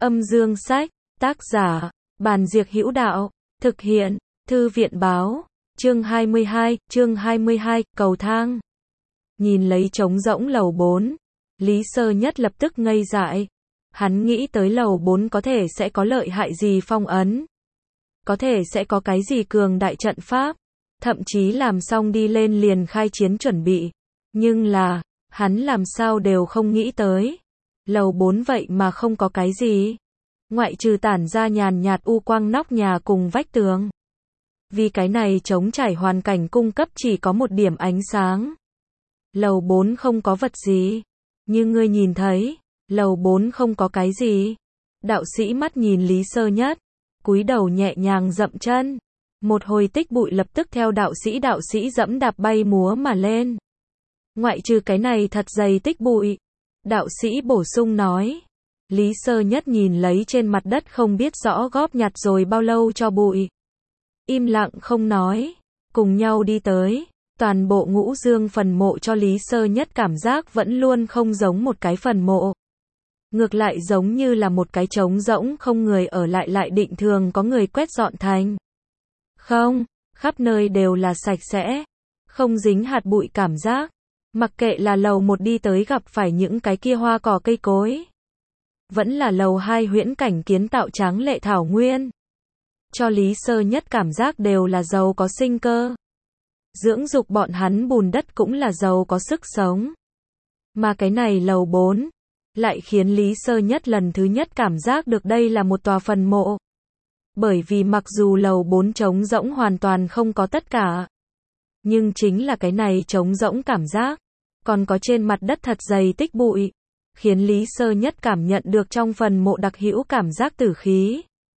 Âm dương sách, tác giả, Bàn Diệc Hữu Đạo, thực hiện, Thư viện báo, chương 22, cầu thang. Nhìn lấy trống rỗng lầu 4, Lý Sơ Nhất lập tức ngây dại. Hắn nghĩ tới lầu 4 có thể sẽ có lợi hại gì phong ấn. Có thể sẽ có cái gì cường đại trận pháp. Thậm chí làm xong đi lên liền khai chiến chuẩn bị. Nhưng là, hắn làm sao đều không nghĩ tới. Lầu 4 vậy mà không có cái gì. Ngoại trừ tản ra nhàn nhạt u quang nóc nhà cùng vách tường. Vì cái này trống trải hoàn cảnh cung cấp chỉ có một điểm ánh sáng. Lầu 4 không có vật gì. Như ngươi nhìn thấy, lầu 4 không có cái gì. Đạo sĩ mắt nhìn Lý Sơ Nhất, cúi đầu nhẹ nhàng dậm chân. Một hồi tích bụi lập tức theo đạo sĩ dẫm đạp bay múa mà lên. Ngoại trừ cái này thật dày tích bụi. Đạo sĩ bổ sung nói. Lý Sơ Nhất nhìn lấy trên mặt đất không biết rõ góp nhặt rồi bao lâu cho bụi. Im lặng không nói. Cùng nhau đi tới. Toàn bộ Ngũ Dương phần mộ cho Lý Sơ Nhất cảm giác vẫn luôn không giống một cái phần mộ. Ngược lại giống như là một cái trống rỗng không người ở lại định thường có người quét dọn thành. Không, khắp nơi đều là sạch sẽ. Không dính hạt bụi cảm giác. Mặc kệ là lầu 1 đi tới gặp phải những cái kia hoa cỏ cây cối. Vẫn là lầu 2 huyễn cảnh kiến tạo tráng lệ thảo nguyên. Cho Lý Sơ Nhất cảm giác đều là giàu có sinh cơ. Dưỡng dục bọn hắn bùn đất cũng là giàu có sức sống. Mà cái này lầu 4, lại khiến Lý Sơ Nhất lần thứ nhất cảm giác được đây là một tòa phần mộ. Bởi vì mặc dù lầu 4 trống rỗng hoàn toàn không có tất cả. Nhưng chính là cái này trống rỗng cảm giác. Còn có trên mặt đất thật dày tích bụi. Khiến Lý Sơ Nhất cảm nhận được trong phần mộ đặc hữu cảm giác tử khí.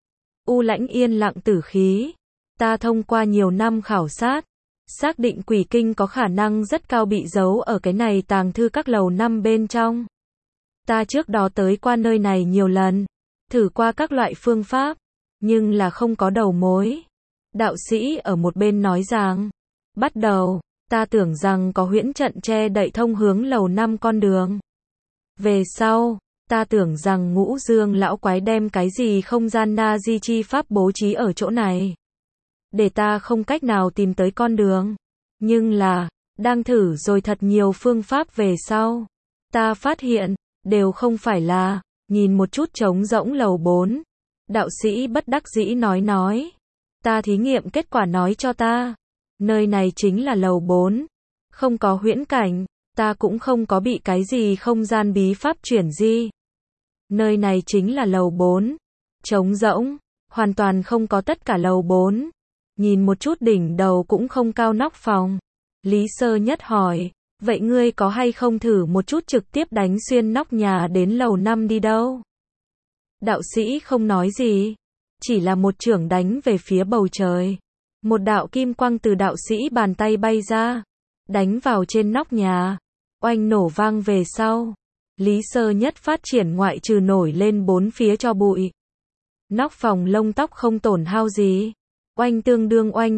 U lãnh yên lặng tử khí. Ta thông qua nhiều năm khảo sát. Xác định quỷ kinh có khả năng rất cao bị giấu ở cái này tàng thư các lầu 5 bên trong. Ta trước đó tới qua nơi này nhiều lần. Thử qua các loại phương pháp. Nhưng là không có đầu mối. Đạo sĩ ở một bên nói rằng. Bắt đầu, ta tưởng rằng có huyễn trận che đậy thông hướng lầu 5 con đường. Về sau, ta tưởng rằng Ngũ Dương lão quái đem cái gì không gian na di chi pháp bố trí ở chỗ này. Để ta không cách nào tìm tới con đường. Nhưng là, đang thử rồi thật nhiều phương pháp về sau. Ta phát hiện, đều không phải là, nhìn một chút trống rỗng lầu 4. Đạo sĩ bất đắc dĩ nói. Ta thí nghiệm kết quả nói cho ta. Nơi này chính là lầu 4. Không có huyễn cảnh. Ta cũng không có bị cái gì không gian bí pháp chuyển di. Nơi này chính là lầu 4. Trống rỗng. Hoàn toàn không có tất cả lầu 4. Nhìn một chút đỉnh đầu cũng không cao nóc phòng. Lý Sơ Nhất hỏi. Vậy ngươi có hay không thử một chút trực tiếp đánh xuyên nóc nhà đến lầu 5 đi đâu? Đạo sĩ không nói gì. Chỉ là một chưởng đánh về phía bầu trời. Một đạo kim quang từ đạo sĩ bàn tay bay ra. Đánh vào trên nóc nhà. Oanh nổ vang về sau. Lý Sơ Nhất phát triển ngoại trừ nổi lên bốn phía cho bụi. Nóc phòng lông tóc không tổn hao gì. Oanh tương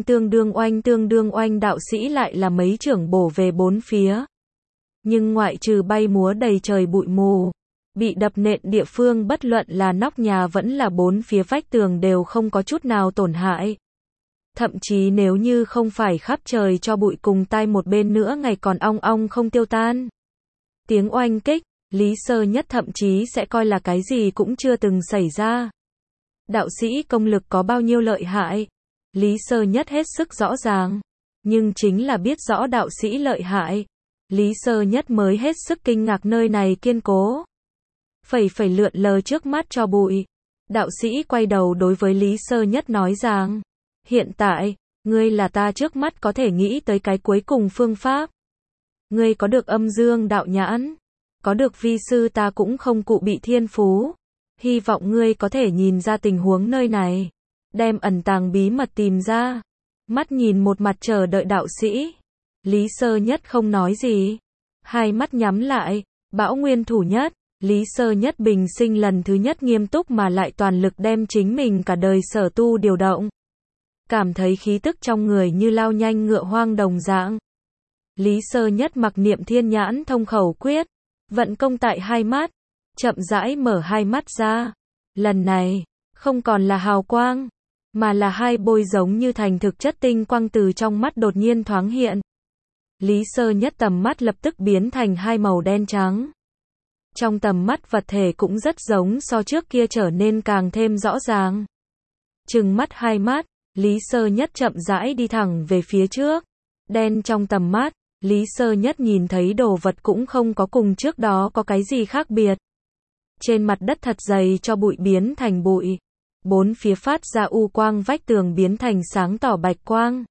đương oanh đạo sĩ lại là mấy chưởng bổ về bốn phía. Nhưng ngoại trừ bay múa đầy trời bụi mù. Bị đập nện địa phương bất luận là nóc nhà vẫn là bốn phía vách tường đều không có chút nào tổn hại. Thậm chí nếu như không phải khắp trời cho bụi cùng tai một bên nữa ngày còn ong ong không tiêu tan. Tiếng oanh kích, Lý Sơ Nhất thậm chí sẽ coi là cái gì cũng chưa từng xảy ra. Đạo sĩ công lực có bao nhiêu lợi hại, Lý Sơ Nhất hết sức rõ ràng. Nhưng chính là biết rõ đạo sĩ lợi hại, Lý Sơ Nhất mới hết sức kinh ngạc nơi này kiên cố. Phẩy lượn lờ trước mắt cho bụi. Đạo sĩ quay đầu đối với Lý Sơ Nhất nói rằng. Hiện tại, ngươi là ta trước mắt có thể nghĩ tới cái cuối cùng phương pháp. Ngươi có được âm dương đạo nhãn. Có được vi sư ta cũng không cụ bị thiên phú. Hy vọng ngươi có thể nhìn ra tình huống nơi này. Đem ẩn tàng bí mật tìm ra. Mắt nhìn một mặt chờ đợi đạo sĩ. Lý Sơ Nhất không nói gì. Hai mắt nhắm lại. Bão nguyên thủ nhất. Lý Sơ Nhất bình sinh lần thứ nhất nghiêm túc mà lại toàn lực đem chính mình cả đời sở tu điều động. Cảm thấy khí tức trong người như lao nhanh ngựa hoang đồng dạng. Lý Sơ Nhất mặc niệm thiên nhãn thông khẩu quyết. Vận công tại hai mắt. Chậm rãi mở hai mắt ra. Lần này, không còn là hào quang, mà là hai bôi giống như thành thực chất tinh quang từ trong mắt đột nhiên thoáng hiện. Lý Sơ Nhất tầm mắt lập tức biến thành hai màu đen trắng. Trong tầm mắt vật thể cũng rất giống so trước kia trở nên càng thêm rõ ràng. Trừng mắt hai mắt, Lý Sơ Nhất chậm rãi đi thẳng về phía trước. Đen trong tầm mắt, Lý Sơ Nhất nhìn thấy đồ vật cũng không có cùng trước đó có cái gì khác biệt. Trên mặt đất thật dày cho bụi biến thành bụi. Bốn phía phát ra u quang, vách tường biến thành sáng tỏ bạch quang.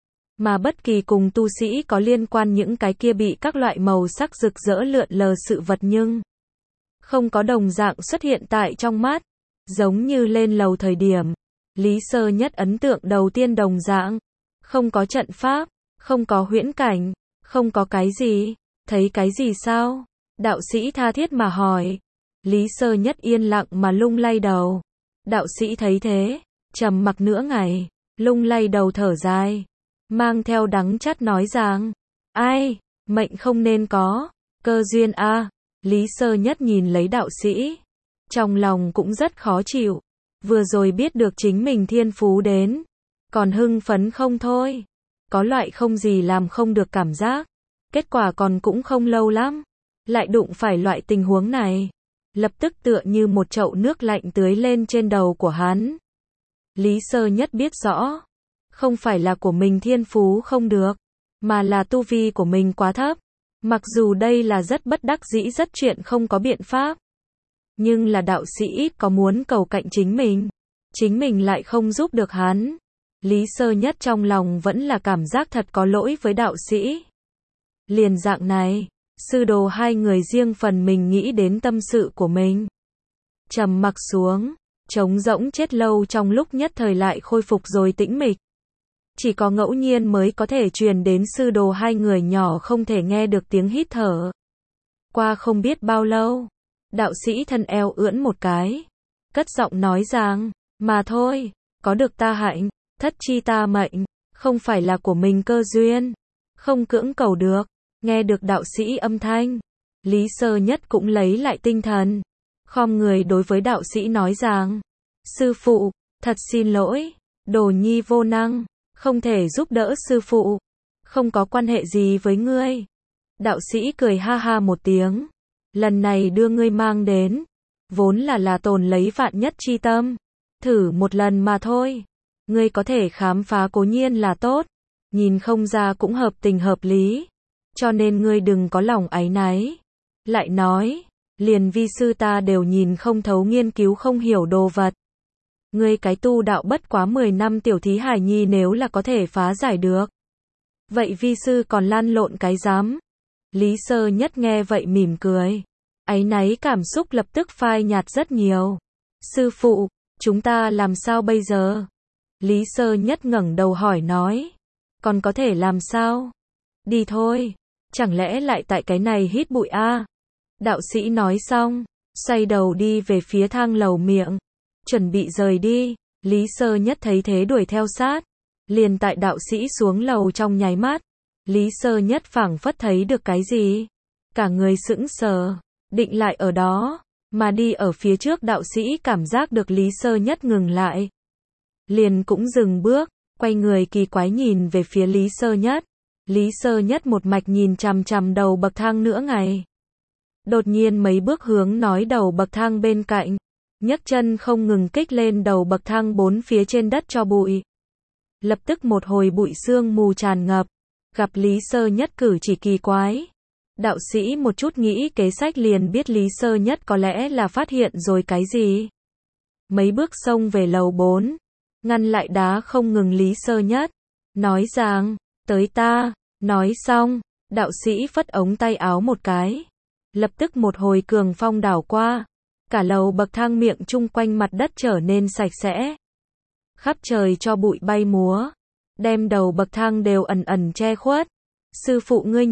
Mà bất kỳ cùng tu sĩ có liên quan những cái kia bị các loại màu sắc rực rỡ lượn lờ sự vật nhưng không có đồng dạng xuất hiện tại trong mắt. Giống như lên lầu thời điểm, Lý Sơ Nhất ấn tượng đầu tiên đồng dạng. Không có trận pháp, không có huyễn cảnh, không có cái gì. Thấy cái gì sao? Đạo sĩ tha thiết mà hỏi. Lý Sơ Nhất yên lặng mà lung lay đầu. Đạo sĩ thấy thế, trầm mặc nửa ngày, lung lay đầu thở dài, mang theo đắng chát nói rằng, ai, mệnh không nên có, cơ duyên a. Lý Sơ Nhất nhìn lấy đạo sĩ, trong lòng cũng rất khó chịu, vừa rồi biết được chính mình thiên phú đến, còn hưng phấn không thôi, có loại không gì làm không được cảm giác, kết quả còn cũng không lâu lắm, lại đụng phải loại tình huống này. Lập tức tựa như một chậu nước lạnh tưới lên trên đầu của hắn. Lý Sơ Nhất biết rõ, không phải là của mình thiên phú không được, mà là tu vi của mình quá thấp. Mặc dù đây là rất bất đắc dĩ, rất chuyện không có biện pháp. Nhưng là đạo sĩ ít có muốn cầu cạnh chính mình lại không giúp được hắn. Lý Sơ Nhất trong lòng vẫn là cảm giác thật có lỗi với đạo sĩ. Liền dạng này, sư đồ hai người riêng phần mình nghĩ đến tâm sự của mình. Trầm mặc xuống, trống rỗng chết lâu trong lúc nhất thời lại khôi phục rồi tĩnh mịch. Chỉ có ngẫu nhiên mới có thể truyền đến sư đồ hai người nhỏ không thể nghe được tiếng hít thở. Qua không biết bao lâu, đạo sĩ thân eo ưỡn một cái, cất giọng nói rằng, mà thôi, có được ta hạnh, thất chi ta mệnh, không phải là của mình cơ duyên, không cưỡng cầu được. Nghe được đạo sĩ âm thanh, Lý Sơ Nhất cũng lấy lại tinh thần, khom người đối với đạo sĩ nói rằng, sư phụ, thật xin lỗi, đồ nhi vô năng, không thể giúp đỡ sư phụ, không có quan hệ gì với ngươi. Đạo sĩ cười ha ha một tiếng, lần này đưa ngươi mang đến, vốn là tồn lấy vạn nhất chi tâm, thử một lần mà thôi, ngươi có thể khám phá cố nhiên là tốt, nhìn không ra cũng hợp tình hợp lý. Cho nên ngươi đừng có lòng áy náy. Lại nói, liền vi sư ta đều nhìn không thấu, nghiên cứu không hiểu đồ vật. Ngươi cái tu đạo bất quá 10 năm tiểu thí hài nhi nếu là có thể phá giải được. Vậy vi sư còn lan lộn cái dám. Lý Sơ Nhất nghe vậy mỉm cười. Áy náy cảm xúc lập tức phai nhạt rất nhiều. Sư phụ, chúng ta làm sao bây giờ? Lý Sơ Nhất ngẩng đầu hỏi nói. Còn có thể làm sao? Đi thôi. Chẳng lẽ lại tại cái này hít bụi a? Đạo sĩ nói xong, xoay đầu đi về phía thang lầu miệng, chuẩn bị rời đi. Lý Sơ Nhất thấy thế đuổi theo sát, liền tại đạo sĩ xuống lầu trong nháy mắt, Lý Sơ Nhất phảng phất thấy được cái gì, cả người sững sờ, định lại ở đó, mà đi ở phía trước đạo sĩ cảm giác được Lý Sơ Nhất ngừng lại, liền cũng dừng bước, quay người kỳ quái nhìn về phía Lý Sơ Nhất. Lý Sơ Nhất một mạch nhìn chằm chằm đầu bậc thang nửa ngày. Đột nhiên mấy bước hướng nói đầu bậc thang bên cạnh, nhấc chân không ngừng kích lên đầu bậc thang, bốn phía trên đất cho bụi. Lập tức một hồi bụi sương mù tràn ngập, gặp Lý Sơ Nhất cử chỉ kỳ quái. Đạo sĩ một chút nghĩ kế sách liền biết Lý Sơ Nhất có lẽ là phát hiện rồi cái gì. Mấy bước xông về lầu 4, ngăn lại đá không ngừng Lý Sơ Nhất, nói rằng, tới ta. Nói xong, đạo sĩ phất ống tay áo một cái. Lập tức một hồi cường phong đảo qua. Cả lầu bậc thang miệng chung quanh mặt đất trở nên sạch sẽ. Khắp trời cho bụi bay múa. Đem đầu bậc thang đều ẩn ẩn che khuất. Sư phụ ngươi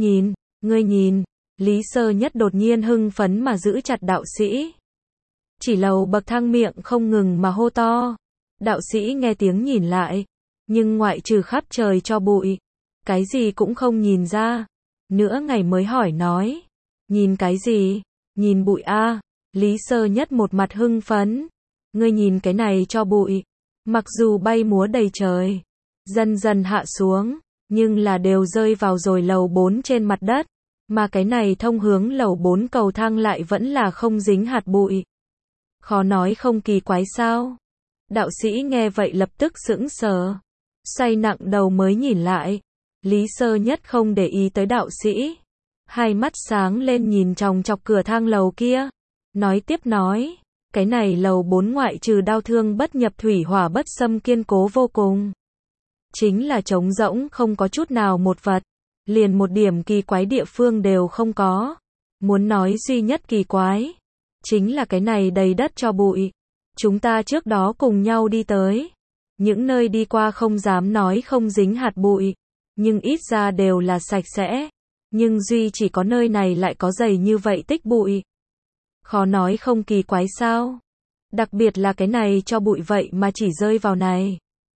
nhìn. Lý Sơ Nhất đột nhiên hưng phấn mà giữ chặt đạo sĩ. Chỉ lầu bậc thang miệng không ngừng mà hô to. Đạo sĩ nghe tiếng nhìn lại. Nhưng ngoại trừ khắp trời cho bụi, cái gì cũng không nhìn ra. Nửa ngày mới hỏi nói. Nhìn cái gì? Nhìn bụi a. Lý Sơ Nhất một mặt hưng phấn. Ngươi nhìn cái này cho bụi, mặc dù bay múa đầy trời, dần dần hạ xuống, nhưng là đều rơi vào rồi lầu 4 trên mặt đất, mà cái này thông hướng lầu 4 cầu thang lại vẫn là không dính hạt bụi. Khó nói không kỳ quái sao? Đạo sĩ nghe vậy lập tức sững sờ, xoay nặng đầu mới nhìn lại. Lý Sơ Nhất không để ý tới đạo sĩ, hai mắt sáng lên nhìn chòng chọc cửa thang lầu kia, nói tiếp nói, cái này lầu 4 ngoại trừ đao thương bất nhập thủy hỏa bất xâm kiên cố vô cùng. Chính là trống rỗng không có chút nào một vật, liền một điểm kỳ quái địa phương đều không có. Muốn nói duy nhất kỳ quái, chính là cái này đầy đất cho bụi. Chúng ta trước đó cùng nhau đi tới, những nơi đi qua không dám nói không dính hạt bụi, nhưng ít ra đều là sạch sẽ, nhưng duy chỉ có nơi này lại có dày như vậy tích bụi. Khó nói không kỳ quái sao? Đặc biệt là cái này cho bụi vậy mà chỉ rơi vào này.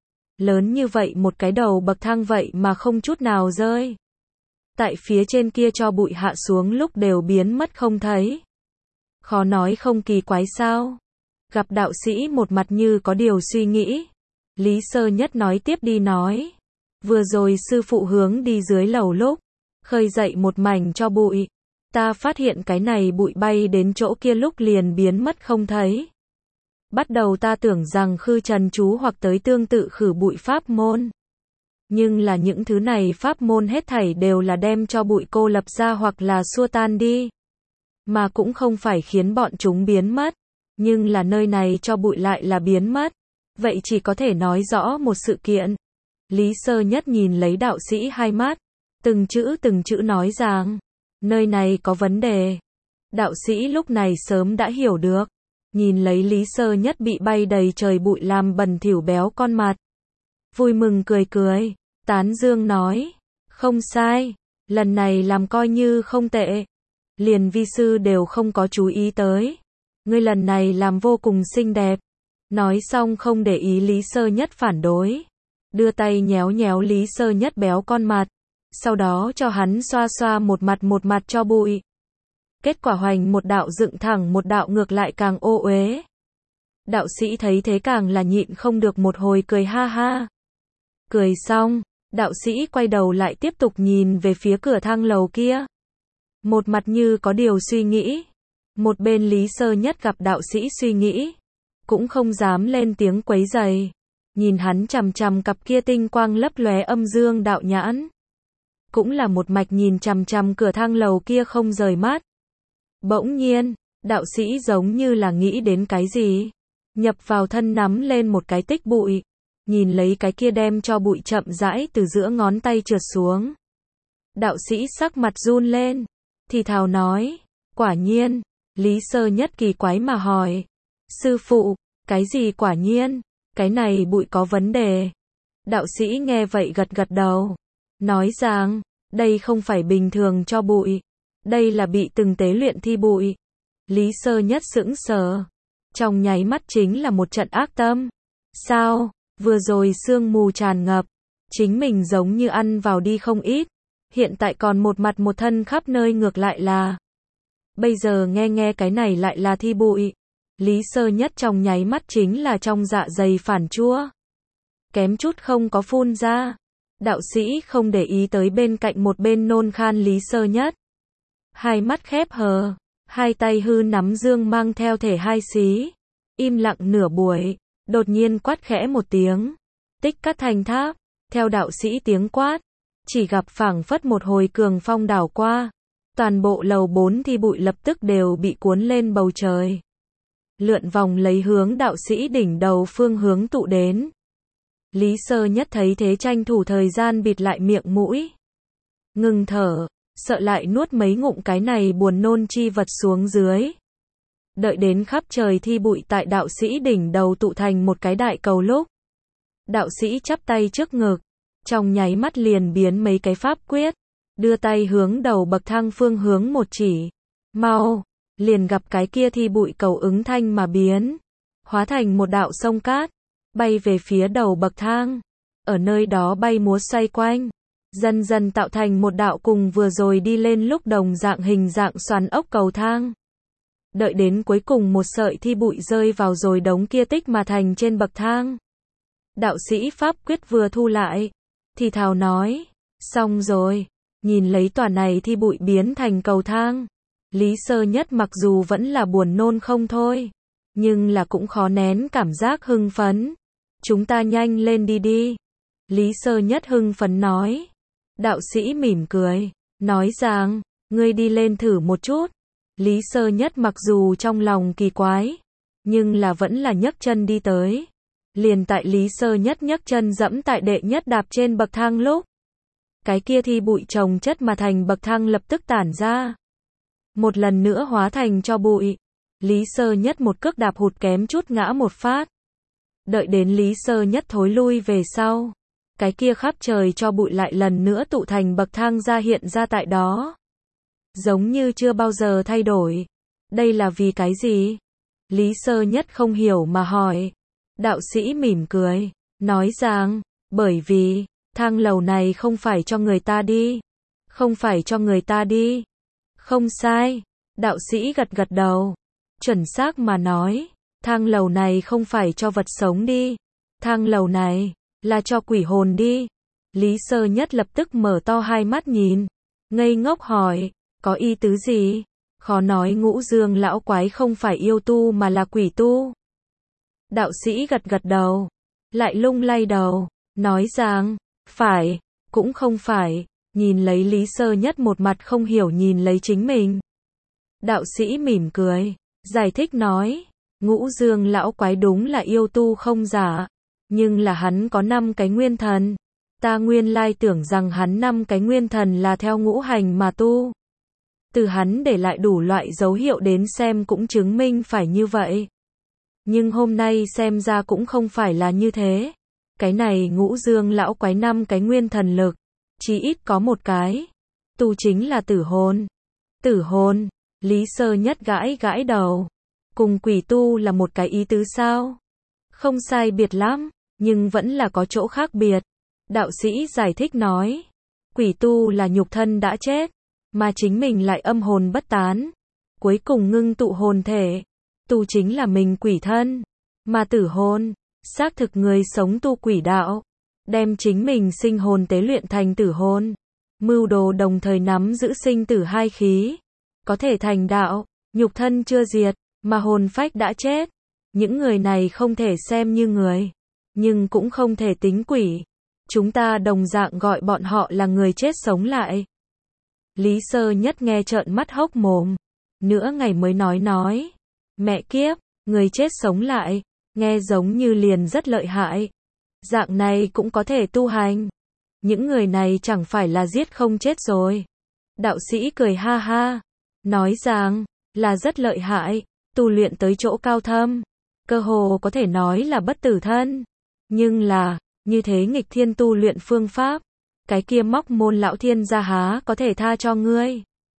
Lớn như vậy một cái đầu bậc thang vậy mà không chút nào rơi. Tại phía trên kia cho bụi hạ xuống lúc đều biến mất không thấy. Khó nói không kỳ quái sao? Gặp đạo sĩ một mặt như có điều suy nghĩ. Lý Sơ Nhất nói tiếp đi nói. Vừa rồi sư phụ hướng đi dưới lầu lúc, khơi dậy một mảnh cho bụi. Ta phát hiện cái này bụi bay đến chỗ kia lúc liền biến mất không thấy. Bắt đầu ta tưởng rằng khư trần chú hoặc tới tương tự khử bụi pháp môn. Nhưng là những thứ này pháp môn hết thảy đều là đem cho bụi cô lập ra hoặc là xua tan đi. Mà cũng không phải khiến bọn chúng biến mất. Nhưng là nơi này cho bụi lại là biến mất. Vậy chỉ có thể nói rõ một sự kiện. Lý Sơ Nhất nhìn lấy đạo sĩ hai mắt, từng chữ nói rằng, nơi này có vấn đề. Đạo sĩ lúc này sớm đã hiểu được, nhìn lấy Lý Sơ Nhất bị bay đầy trời bụi làm bẩn thỉu béo con mặt. Vui mừng cười cười, tán dương nói, không sai, lần này làm coi như không tệ. Liền vi sư đều không có chú ý tới. Ngươi lần này làm vô cùng xinh đẹp. Nói xong không để ý Lý Sơ Nhất phản đối. Đưa tay nhéo nhéo Lý Sơ Nhất béo con mặt. Sau đó cho hắn xoa xoa một mặt cho bụi. Kết quả hoành một đạo dựng thẳng một đạo ngược lại càng ô uế. Đạo sĩ thấy thế càng là nhịn không được một hồi cười ha ha. Cười xong, đạo sĩ quay đầu lại tiếp tục nhìn về phía cửa thang lầu kia. Một mặt như có điều suy nghĩ. Một bên Lý Sơ Nhất gặp đạo sĩ suy nghĩ, cũng không dám lên tiếng quấy rầy. Nhìn hắn chằm chằm cặp kia tinh quang lấp lóe âm dương đạo nhãn. Cũng là một mạch nhìn chằm chằm cửa thang lầu kia không rời mắt. Bỗng nhiên, đạo sĩ giống như là nghĩ đến cái gì. Nhập vào thân nắm lên một cái tích bụi. Nhìn lấy cái kia đem cho bụi chậm rãi từ giữa ngón tay trượt xuống. Đạo sĩ sắc mặt run lên. Thì thào nói, quả nhiên. Lý Sơ Nhất kỳ quái mà hỏi. Sư phụ, cái gì quả nhiên? Cái này bụi có vấn đề. Đạo sĩ nghe vậy gật gật đầu. Nói rằng, đây không phải bình thường cho bụi. Đây là bị từng tế luyện thi bụi. Lý Sơ Nhất sững sờ. Trong nháy mắt chính là một trận ác tâm. Sao? Vừa rồi sương mù tràn ngập. Chính mình giống như ăn vào đi không ít. Hiện tại còn một mặt một thân khắp nơi ngược lại là. Bây giờ nghe cái này lại là thi bụi. Lý Sơ Nhất trong nháy mắt chính là trong dạ dày phản chua. Kém chút không có phun ra. Đạo sĩ không để ý tới bên cạnh một bên nôn khan Lý Sơ Nhất. Hai mắt khép hờ. Hai tay hư nắm dương mang theo thể hai xí. Im lặng nửa buổi. Đột nhiên quát khẽ một tiếng. Tích cắt thành tháp. Theo đạo sĩ tiếng quát. Chỉ gặp phảng phất một hồi cường phong đảo qua. Toàn bộ lầu 4 thi bụi lập tức đều bị cuốn lên bầu trời. Lượn vòng lấy hướng đạo sĩ đỉnh đầu phương hướng tụ đến. Lý Sơ Nhất thấy thế tranh thủ thời gian bịt lại miệng mũi. Ngừng thở, sợ lại nuốt mấy ngụm cái này buồn nôn chi vật xuống dưới. Đợi đến khắp trời thi bụi tại đạo sĩ đỉnh đầu tụ thành một cái đại cầu lúc. Đạo sĩ chắp tay trước ngực, trong nháy mắt liền biến mấy cái pháp quyết. Đưa tay hướng đầu bậc thang phương hướng một chỉ. Mau, liền gặp cái kia thi bụi cầu ứng thanh mà biến. Hóa thành một đạo sông cát. Bay về phía đầu bậc thang. Ở nơi đó bay múa xoay quanh. Dần dần tạo thành một đạo cùng vừa rồi đi lên lúc đồng dạng hình dạng xoắn ốc cầu thang. Đợi đến cuối cùng một sợi thi bụi rơi vào rồi đống kia tích mà thành trên bậc thang. Đạo sĩ pháp quyết vừa thu lại, thì thào nói, xong rồi, nhìn lấy tòa này thi bụi biến thành cầu thang. Lý Sơ Nhất mặc dù vẫn là buồn nôn không thôi, nhưng là cũng khó nén cảm giác hưng phấn. Chúng ta nhanh lên đi đi. Lý Sơ Nhất hưng phấn nói. Đạo sĩ mỉm cười, nói rằng, ngươi đi lên thử một chút. Lý Sơ Nhất mặc dù trong lòng kỳ quái, nhưng là vẫn là nhấc chân đi tới. Liền tại Lý Sơ Nhất nhấc chân dẫm tại đệ nhất đạp trên bậc thang lúc, cái kia thi bụi chồng chất mà thành bậc thang lập tức tản ra. Một lần nữa hóa thành cho bụi. Lý Sơ Nhất một cước đạp hụt kém chút ngã một phát. Đợi đến Lý Sơ Nhất thối lui về sau, cái kia khắp trời cho bụi lại lần nữa tụ thành bậc thang ra hiện ra tại đó. Giống như chưa bao giờ thay đổi. Đây là vì cái gì? Lý Sơ Nhất không hiểu mà hỏi. Đạo sĩ mỉm cười, nói rằng, bởi vì, thang lầu này không phải cho người ta đi. Không phải cho người ta đi. Không sai. Đạo sĩ gật gật đầu. Chuẩn xác mà nói, thang lầu này không phải cho vật sống đi. Thang lầu này, là cho quỷ hồn đi. Lý Sơ Nhất lập tức mở to hai mắt nhìn. Ngây ngốc hỏi, có ý tứ gì? Khó nói Ngũ Dương lão quái không phải yêu tu mà là quỷ tu. Đạo sĩ gật gật đầu, lại lung lay đầu, nói rằng, phải, cũng không phải. Nhìn lấy Lý Sơ Nhất một mặt không hiểu nhìn lấy chính mình. Đạo sĩ mỉm cười, giải thích nói, Ngũ Dương lão quái đúng là yêu tu không giả, nhưng là hắn có 5 cái nguyên thần. Ta nguyên lai tưởng rằng hắn 5 cái nguyên thần là theo ngũ hành mà tu. Từ hắn để lại đủ loại dấu hiệu đến xem cũng chứng minh phải như vậy. Nhưng hôm nay xem ra cũng không phải là như thế. Cái này Ngũ Dương lão quái 5 cái nguyên thần lực, chỉ ít có một cái. Tu chính là tử hồn. Tử hồn, Lý Sơ Nhất gãi gãi đầu. Cùng quỷ tu là một cái ý tứ sao? Không sai biệt lắm, nhưng vẫn là có chỗ khác biệt. Đạo sĩ giải thích nói, quỷ tu là nhục thân đã chết, mà chính mình lại âm hồn bất tán. Cuối cùng ngưng tụ hồn thể. Tu chính là mình quỷ thân. Mà tử hồn, xác thực người sống tu quỷ đạo. Đem chính mình sinh hồn tế luyện thành tử hồn. Mưu đồ đồng thời nắm giữ sinh tử hai khí. Có thể thành đạo, nhục thân chưa diệt, mà hồn phách đã chết. Những người này không thể xem như người, nhưng cũng không thể tính quỷ. Chúng ta đồng dạng gọi bọn họ là người chết sống lại. Lý Sơ Nhất nghe trợn mắt hốc mồm. Nửa ngày mới nói. Mẹ kiếp, người chết sống lại, nghe giống như liền rất lợi hại. Dạng này cũng có thể tu hành. Những người này chẳng phải là giết không chết rồi. Đạo sĩ cười ha ha, nói rằng, là rất lợi hại, tu luyện tới chỗ cao thâm. Cơ hồ có thể nói là bất tử thân. Nhưng là, như thế nghịch thiên tu luyện phương pháp, cái kia Móc Môn lão thiên gia há có thể tha cho ngươi.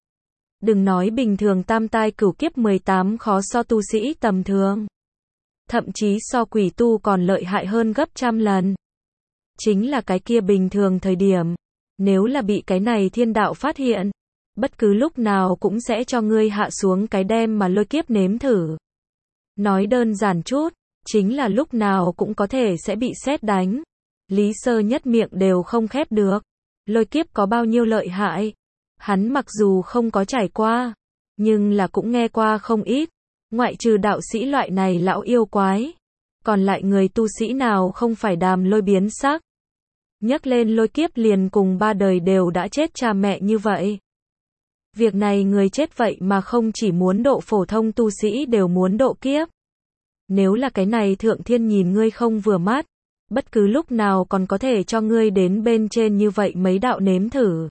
Đừng nói bình thường tam tai cửu kiếp 18 khó so tu sĩ tầm thường. Thậm chí so quỷ tu còn lợi hại hơn gấp trăm lần. Chính là cái kia bình thường thời điểm, nếu là bị cái này thiên đạo phát hiện, bất cứ lúc nào cũng sẽ cho ngươi hạ xuống cái đem mà lôi kiếp nếm thử. Nói đơn giản chút, chính là lúc nào cũng có thể sẽ bị sét đánh. Lý Sơ Nhất miệng đều không khép được. Lôi kiếp có bao nhiêu lợi hại? Hắn mặc dù không có trải qua, nhưng là cũng nghe qua không ít. Ngoại trừ đạo sĩ loại này lão yêu quái, còn lại người tu sĩ nào không phải đàm lôi biến sắc. Nhắc lên lôi kiếp liền cùng 3 đời đều đã chết cha mẹ như vậy. Việc này người chết vậy mà không chỉ muốn độ phổ thông tu sĩ đều muốn độ kiếp. Nếu là cái này thượng thiên nhìn ngươi không vừa mắt, bất cứ lúc nào còn có thể cho ngươi đến bên trên như vậy mấy đạo nếm thử.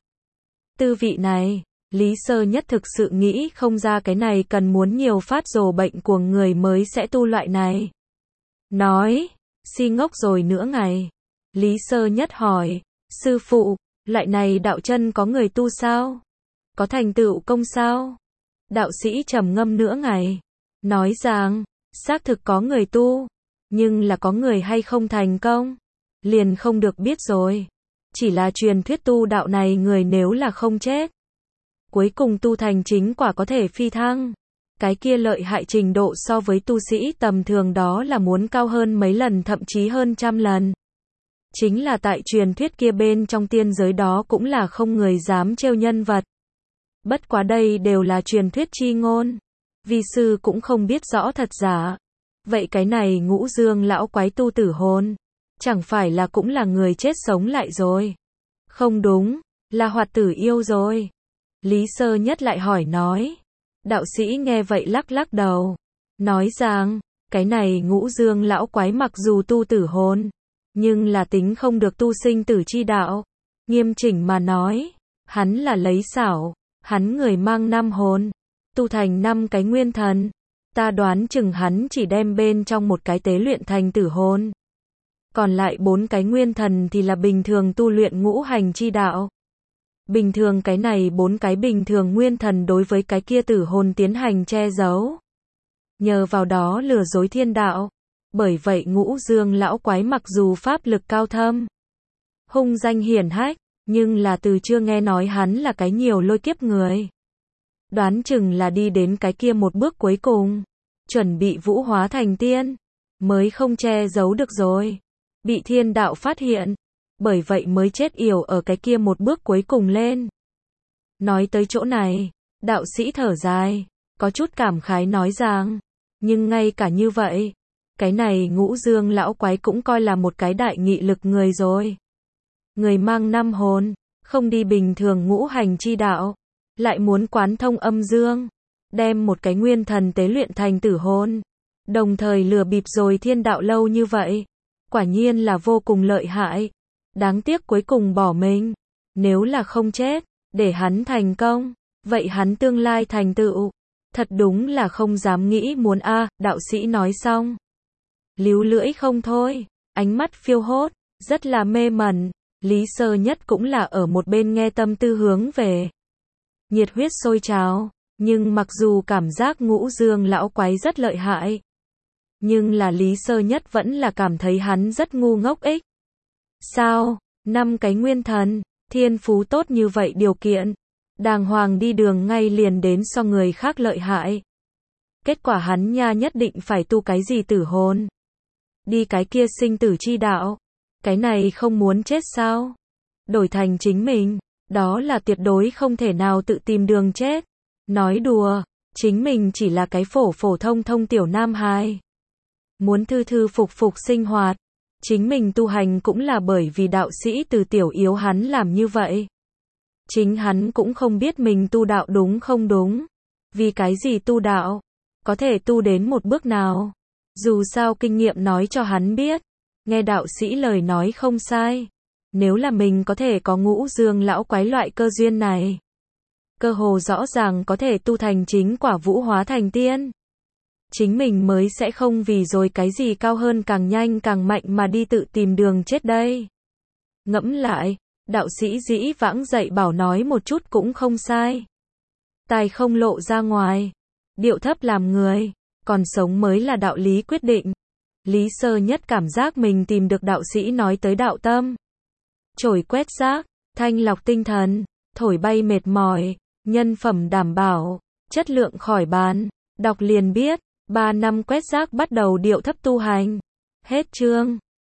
Tư vị này, Lý Sơ Nhất thực sự nghĩ không ra cái này cần muốn nhiều phát rồ bệnh của người mới sẽ tu loại này. Nói, si ngốc rồi nửa ngày. Lý Sơ Nhất hỏi, sư phụ, loại này đạo chân có người tu sao? Có thành tựu công sao? Đạo sĩ trầm ngâm nửa ngày, nói rằng, xác thực có người tu, nhưng là có người hay không thành công, liền không được biết rồi. Chỉ là truyền thuyết tu đạo này người nếu là không chết, cuối cùng tu thành chính quả có thể phi thăng. Cái kia lợi hại trình độ so với tu sĩ tầm thường đó là muốn cao hơn mấy lần, thậm chí hơn trăm lần. Chính là tại truyền thuyết kia bên trong tiên giới đó cũng là không người dám trêu nhân vật. Bất quá đây đều là truyền thuyết chi ngôn. Vi sư cũng không biết rõ thật giả. Vậy cái này Ngũ Dương lão quái tu tử hồn, chẳng phải là cũng là người chết sống lại rồi? Không đúng, là hoạt tử yêu rồi. Lý Sơ Nhất lại hỏi nói. Đạo sĩ nghe vậy lắc lắc đầu, nói rằng, cái này Ngũ Dương lão quái mặc dù tu tử hồn, nhưng là tính không được tu sinh tử chi đạo. Nghiêm chỉnh mà nói, hắn là lấy xảo, hắn người mang 5 hồn, tu thành 5 cái nguyên thần. Ta đoán chừng hắn chỉ đem bên trong một cái tế luyện thành tử hồn. Còn lại 4 cái nguyên thần thì là bình thường tu luyện ngũ hành chi đạo. Bình thường cái này 4 cái bình thường nguyên thần đối với cái kia tử hồn tiến hành che giấu. Nhờ vào đó lừa dối thiên đạo. Bởi vậy Ngũ Dương lão quái mặc dù pháp lực cao thâm, hung danh hiển hách, nhưng là từ chưa nghe nói hắn là cái nhiều lôi kiếp người. Đoán chừng là đi đến cái kia một bước cuối cùng, chuẩn bị vũ hóa thành tiên, mới không che giấu được rồi. Bị thiên đạo phát hiện, bởi vậy mới chết yểu ở cái kia một bước cuối cùng lên. Nói tới chỗ này, đạo sĩ thở dài, có chút cảm khái nói rằng, nhưng ngay cả như vậy, cái này Ngũ Dương lão quái cũng coi là một cái đại nghị lực người rồi. Người mang 5 hồn, không đi bình thường ngũ hành chi đạo, lại muốn quán thông âm dương, đem một cái nguyên thần tế luyện thành tử hồn, đồng thời lừa bịp rồi thiên đạo lâu như vậy. Quả nhiên là vô cùng lợi hại. Đáng tiếc cuối cùng bỏ mình. Nếu là không chết, để hắn thành công, vậy hắn tương lai thành tựu, thật đúng là không dám nghĩ muốn a. Đạo sĩ nói xong, líu lưỡi không thôi, ánh mắt phiêu hốt, rất là mê mẩn. Lý Sơ Nhất cũng là ở một bên nghe tâm tư hướng về. Nhiệt huyết sôi trào, nhưng mặc dù cảm giác Ngũ Dương lão quái rất lợi hại, nhưng là Lý Sơ Nhất vẫn là cảm thấy hắn rất ngu ngốc ích. Sao, 5 cái nguyên thần, thiên phú tốt như vậy điều kiện, đàng hoàng đi đường ngay liền đến so người khác lợi hại. Kết quả hắn nha nhất định phải tu cái gì tử hồn, đi cái kia sinh tử chi đạo, cái này không muốn chết sao? Đổi thành chính mình, đó là tuyệt đối không thể nào tự tìm đường chết. Nói đùa, chính mình chỉ là cái phổ thông tiểu nam hài, muốn thư thư phục phục sinh hoạt. Chính mình tu hành cũng là bởi vì đạo sĩ từ tiểu yếu hắn làm như vậy. Chính hắn cũng không biết mình tu đạo đúng không đúng. Vì cái gì tu đạo, có thể tu đến một bước nào. Dù sao kinh nghiệm nói cho hắn biết, nghe đạo sĩ lời nói không sai. Nếu là mình có thể có Ngũ Dương lão quái loại cơ duyên này, cơ hồ rõ ràng có thể tu thành chính quả vũ hóa thành tiên. Chính mình mới sẽ không vì rồi cái gì cao hơn càng nhanh càng mạnh mà đi tự tìm đường chết đây. Ngẫm lại, đạo sĩ dĩ vãng dạy bảo nói một chút cũng không sai. Tài không lộ ra ngoài, điệu thấp làm người, còn sống mới là đạo lý quyết định. Lý Sơ Nhất cảm giác mình tìm được đạo sĩ nói tới đạo tâm. Chổi quét rác, thanh lọc tinh thần, thổi bay mệt mỏi, nhân phẩm đảm bảo, chất lượng khỏi bàn, đọc liền biết. 3 năm quét rác bắt đầu điệu thấp tu hành. Hết chương.